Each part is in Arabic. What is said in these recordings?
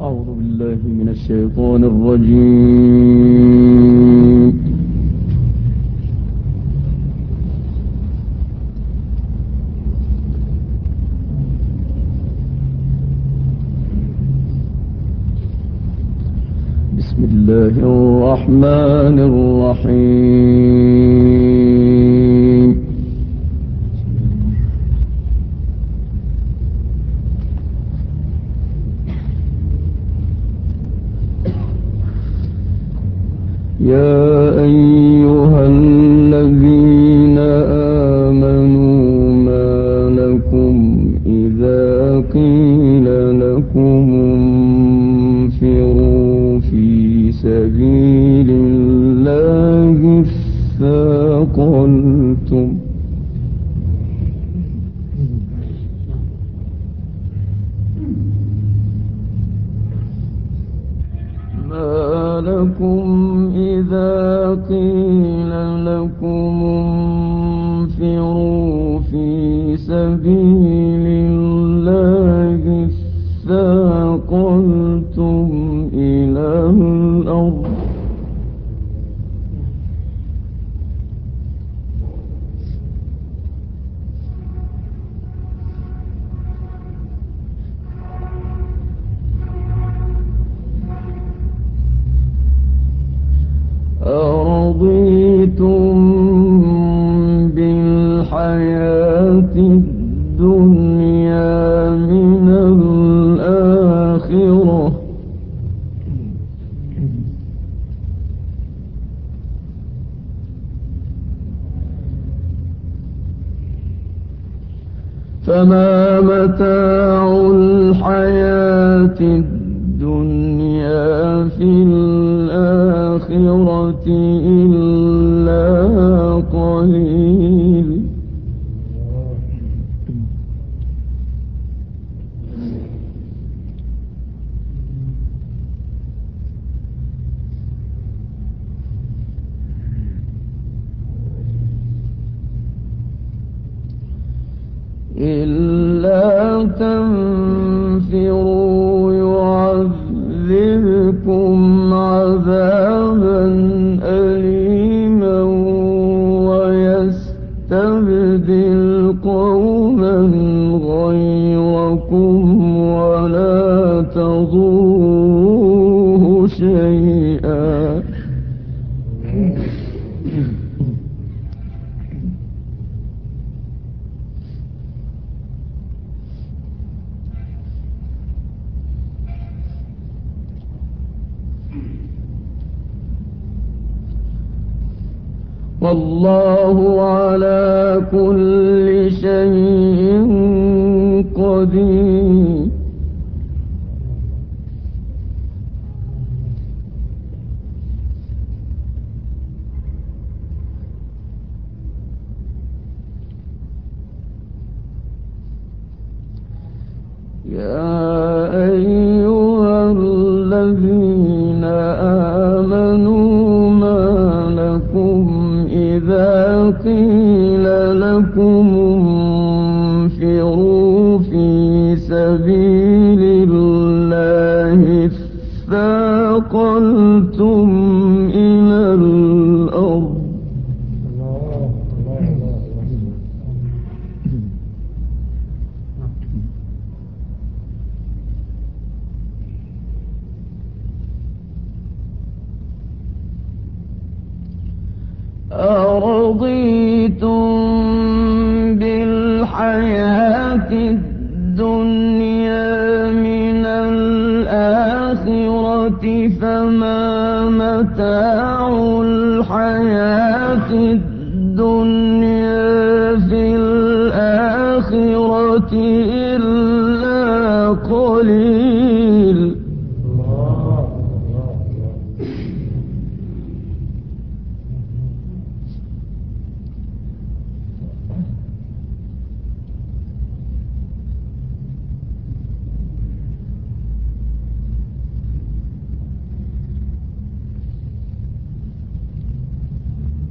أعوذ بالله من الشيطان الرجيم. بسم الله الرحمن الرحيم. يا أيها الذين آمنوا ما لكم إذا قيل لكم انفروا في سبيل الله اثاقلتم ما لكم إذا قيل لكم انفروا في سبيل الله اثاقلتم إلى الأرض أرضيتم بالحياة الدنيا من الآخرة فما متاع الحياة الدنيا في الآخرة إلا قليل إلا تنفروا يعذبكم عذابا أليما ويستبدل قوما غيركم ولا تضروه شيئا والله على كل شيء قدير يا أيها الذين آمنوا ما لكم إذا قيل لكم انفروا في سبيل الله اثاقلتم إلى الأرض أرضيتم بالحياة الدنيا من الآخرة فما متاع الحياة الدنيا في الآخرة إلا قليل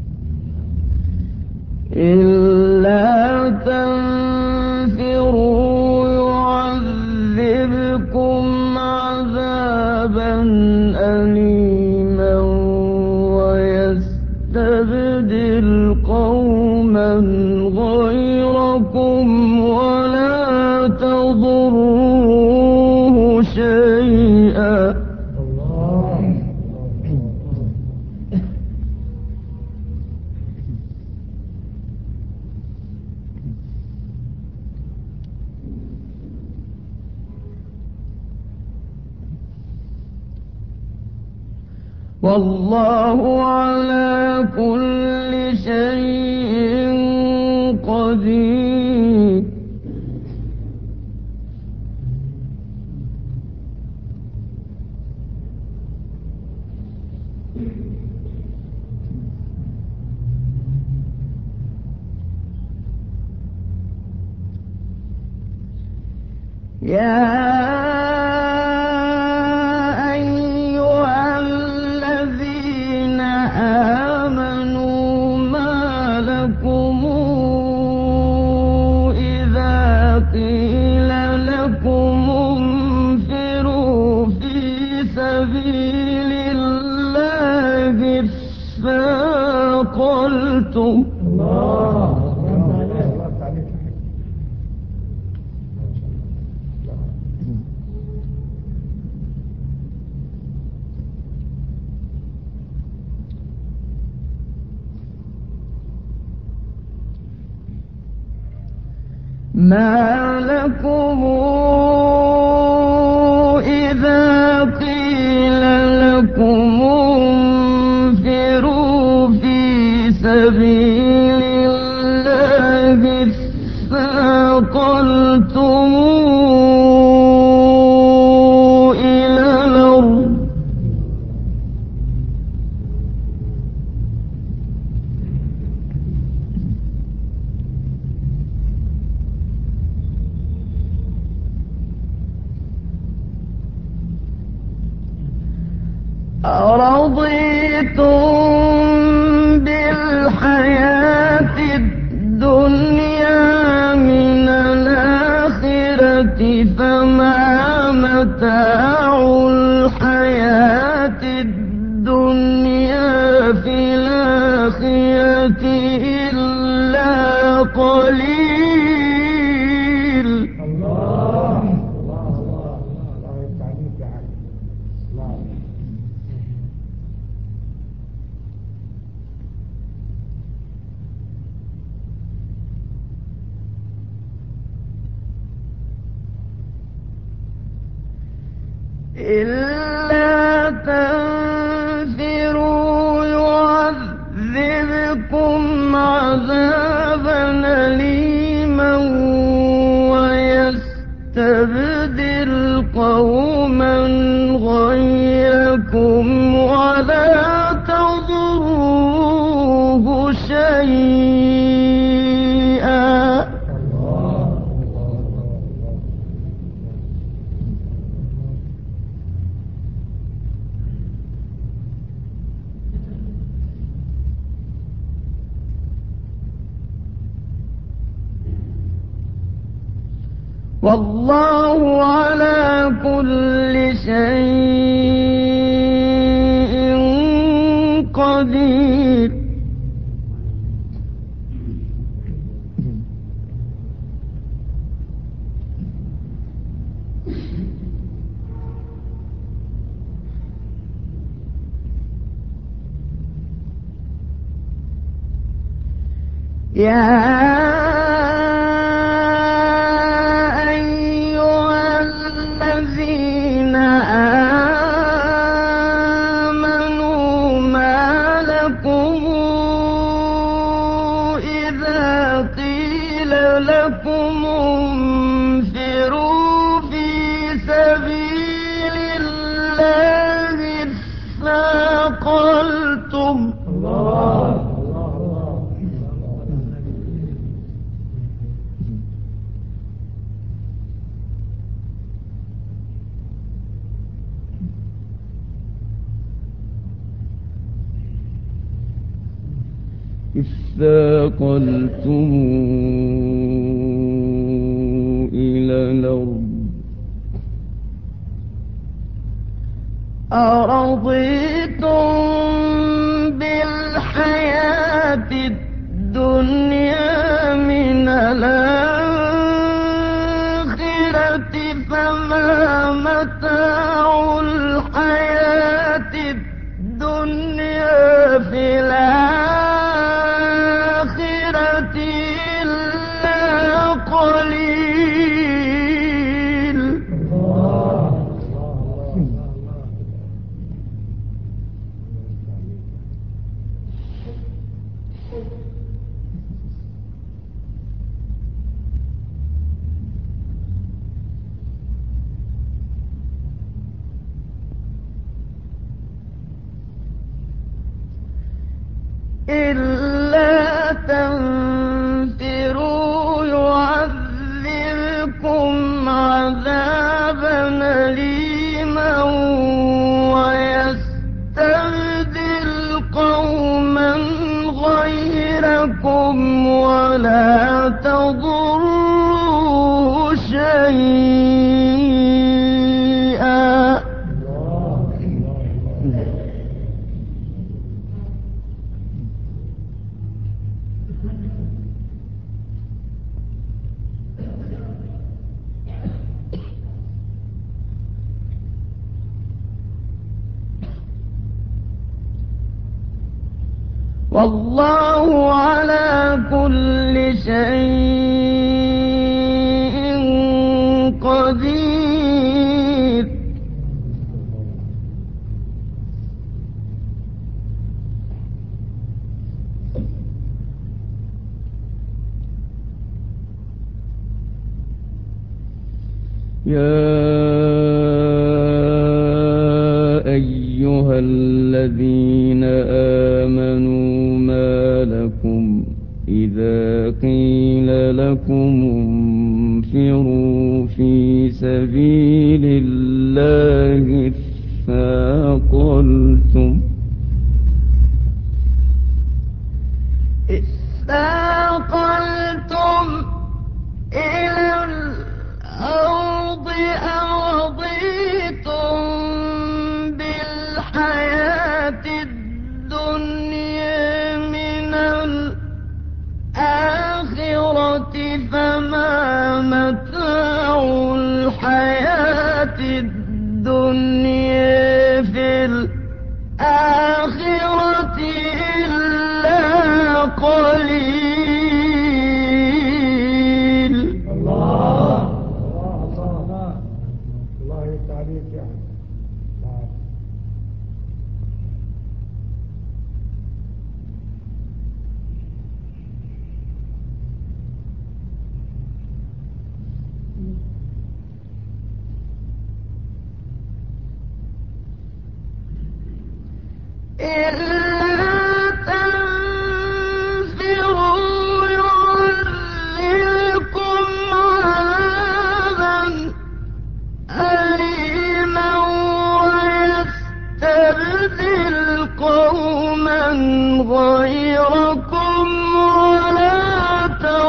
إلا تنفروا يضركم ولا تضروه شيئا. والله على كل شيء قدير. يا أيها الذين آمنوا ما لكم إذا قيل لكم انفروا في سبيل الله اثاقلتم ما لكم إذا قيل لكم انفروا في سبيل الله اثاقلتم إلى الأرض أرضيتم بالحياة الدنيا من الآخرة فما متاع الحياة الدنيا في الآخرة إلا قليل. إلا تنفروا يعذبكم عذابا أليما ويستبدل قوما غيركم ولا تضروه شيئا. والله على كل شيء قدير. يا لكم انفروا في سبيل الله اثاقلتم اثاقلتم إلى الأرض أرضيتم بالحياة الدنيا من الآخرة متاع الحياة الدنيا في الآخرة إلا قليل. إلا تنفروا يعذبكم عذابا أليما ويستبدل قوما غيركم ولا تضروه شيئا. والله على كل شيء قدير. يا أيها الذين آمنوا ما لكم إذا قيل لكم انفروا في سبيل الله اثاقلتم إلى الأرض أرضيتم بالحياة الدنيا من الآخرة فما متاع الحياة الدنيا في الآخرة إلا قليل. الله الله الله يفتح عليك يا أخي. إلا تنفروا يعذبكم عذابا أليما ويستبدل قوما غيركم ولا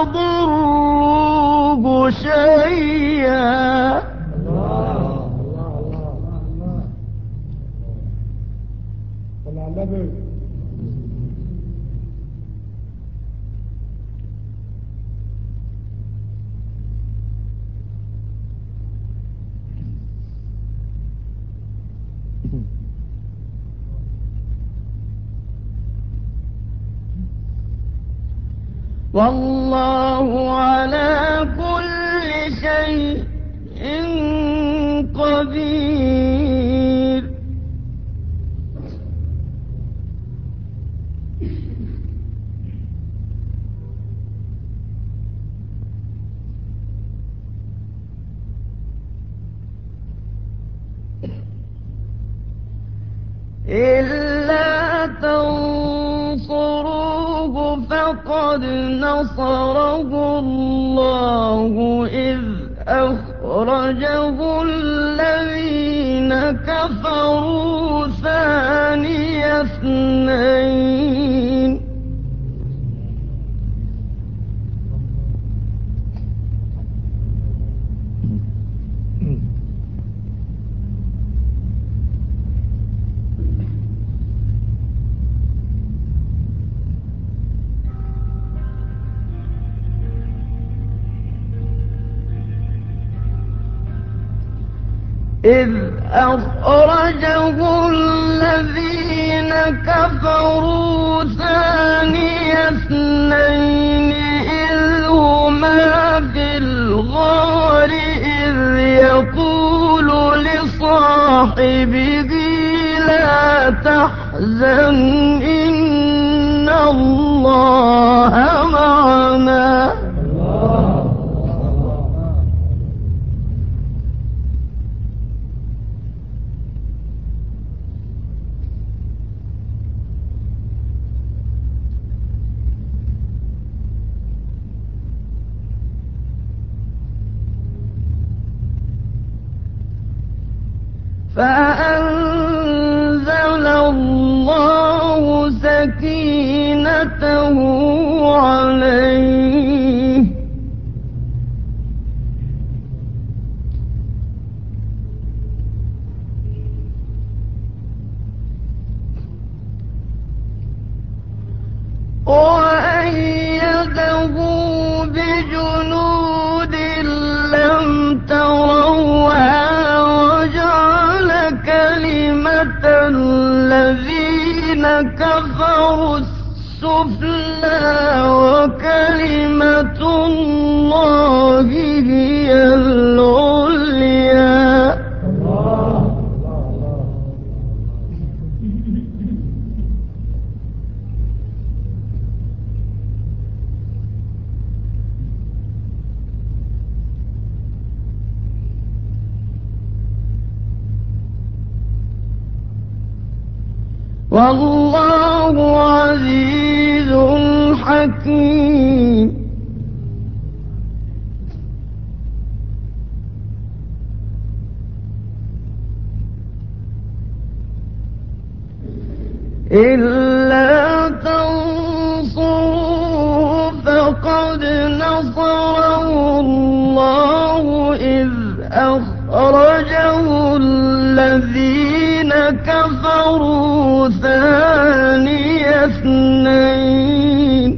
تضروه شيئا. والله على كل شيء قدير. إلا تنصروه فقد نصره الله إذ أخرجه الذين كفروا ثاني اثنين إذ أخرجه الذين كفروا ثاني اثنين إذ هما في الغار إذ يقول لصاحبه لا تحزن إن الله معنا فأنزل الله سكينته عليه وأيده بجنود لم تروها كلمة الذين كفروا السفلى وكلمة الله هي العليا والله عزيز حكيم إلا تنصروا فقد نصره الله إذ أخرجه الذين كفروا ثاني اثنين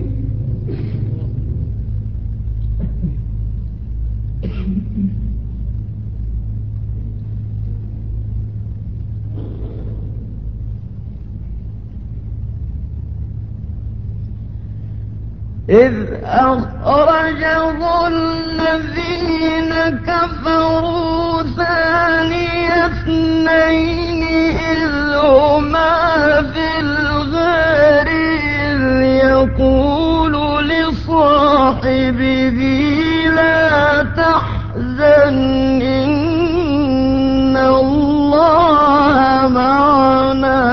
إذ أخرجه الذين كفروا ثاني اثنين إذ هما في الغار إذ يقول لصاحبه لا تحزن إن الله معنا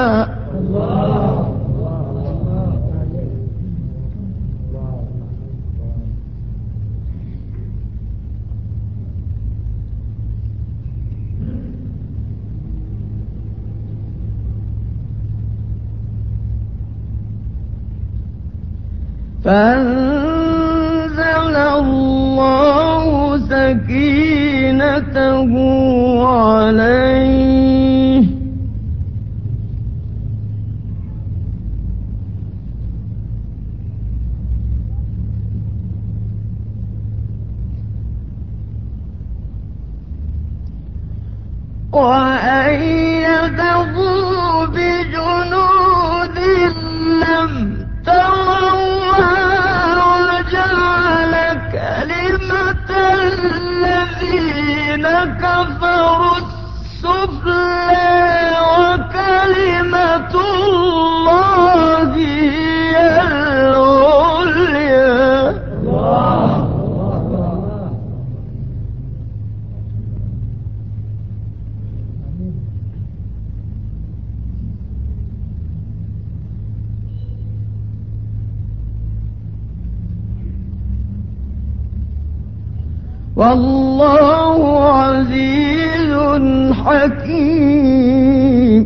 فأنزل الله سكينته عليه وأيده بجنود لم تروها وجعل كلمة الذين كفروا السفلى وكلمة الله هي العليا والله عزيز حكيم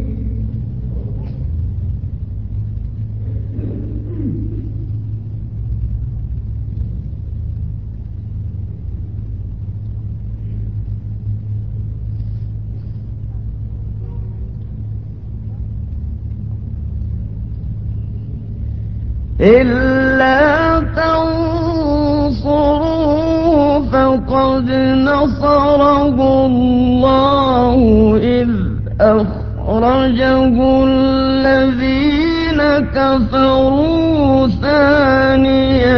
إلا تنصروا فقد نصره الله إذ أخرجه الذين كفروا ثاني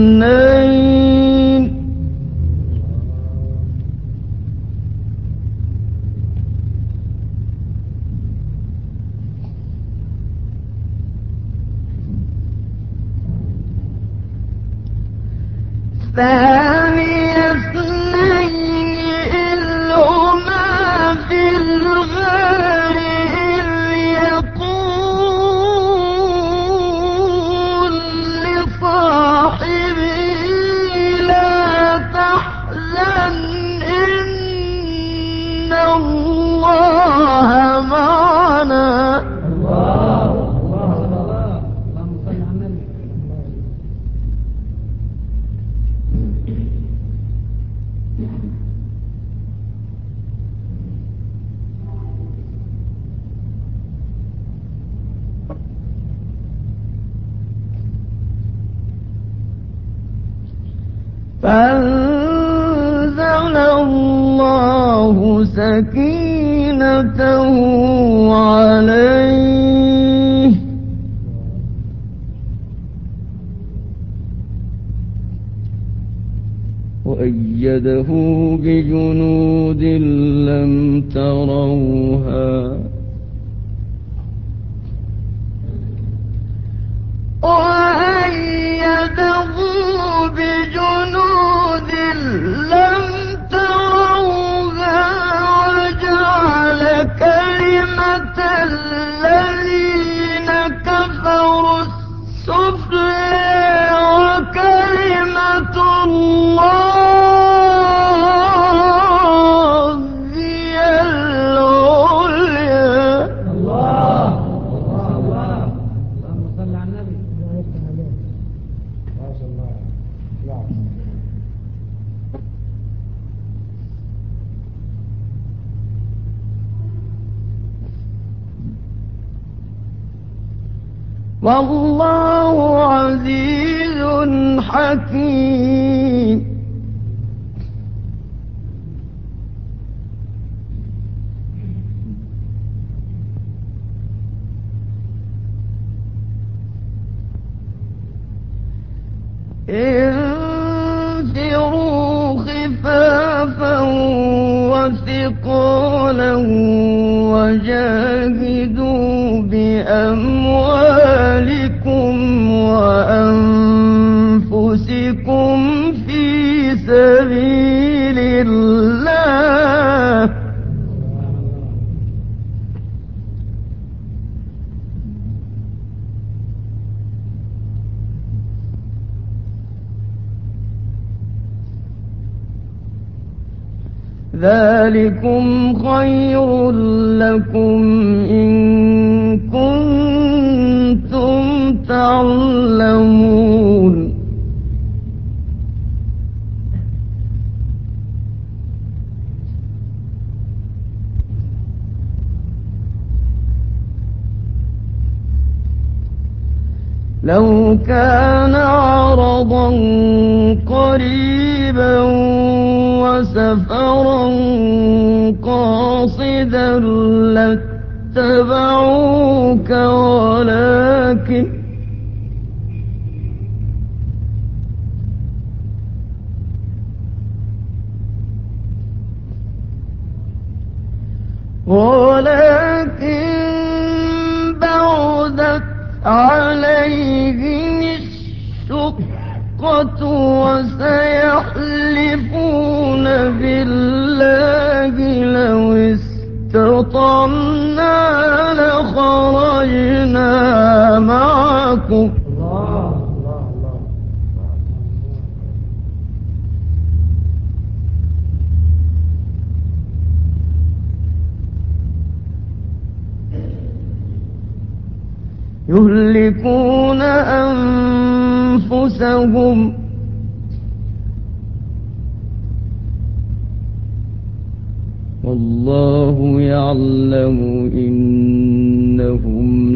اثنين إذ هما في الغار إذ يقول لصاحبه لا تحزن إن الله معنا فأنزل الله سكينته عليه وأيده بجنود لم تروها وأيده بجنود لم تروها وجعل كلمة الذين كفروا السفلى وكلمة الله هي العليا والله عزيز حكيم انفروا خفافا وثقالا وجاهدوا بأموالكم وأنفسكم في سبيل الله ذلكم خير لكم إن كنتم تعلمون لو كان عرضا قريبا وسفرا قاصدا لاتبعوك ولكن بعدت عليهم الشقة وسيحلفون بالله لو استطعنا لخرجنا معكم يهلكون أنفسهم والله يعلم إنهم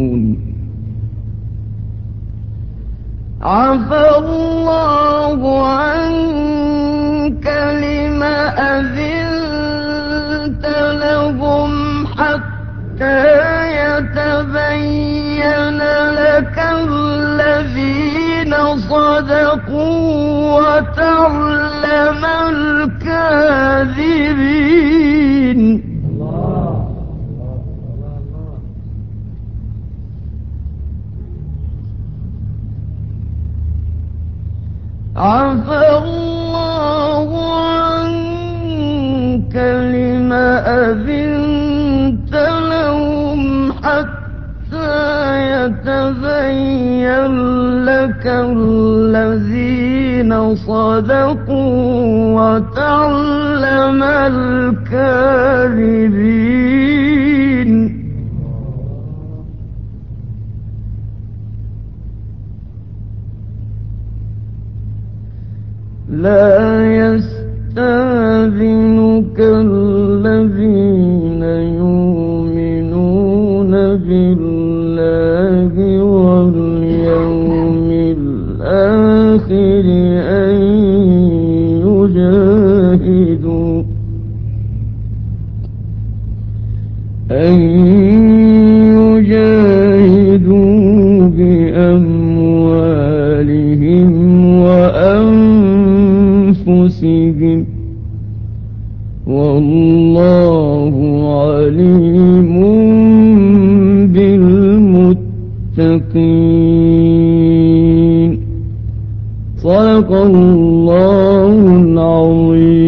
لكاذبون عفى الله وتعلم الكاذبين. عفى الله عنك لم أذنت لهم حتى يتبين لك الذين صدقوا وتعلم الكاذبين. لا يستأذنك الذين يؤمنون بالله واليوم الآخر أن يجاهدوا بأموالهم وأنفسهم والله عليم بالمتقين. صدق الله العظيم.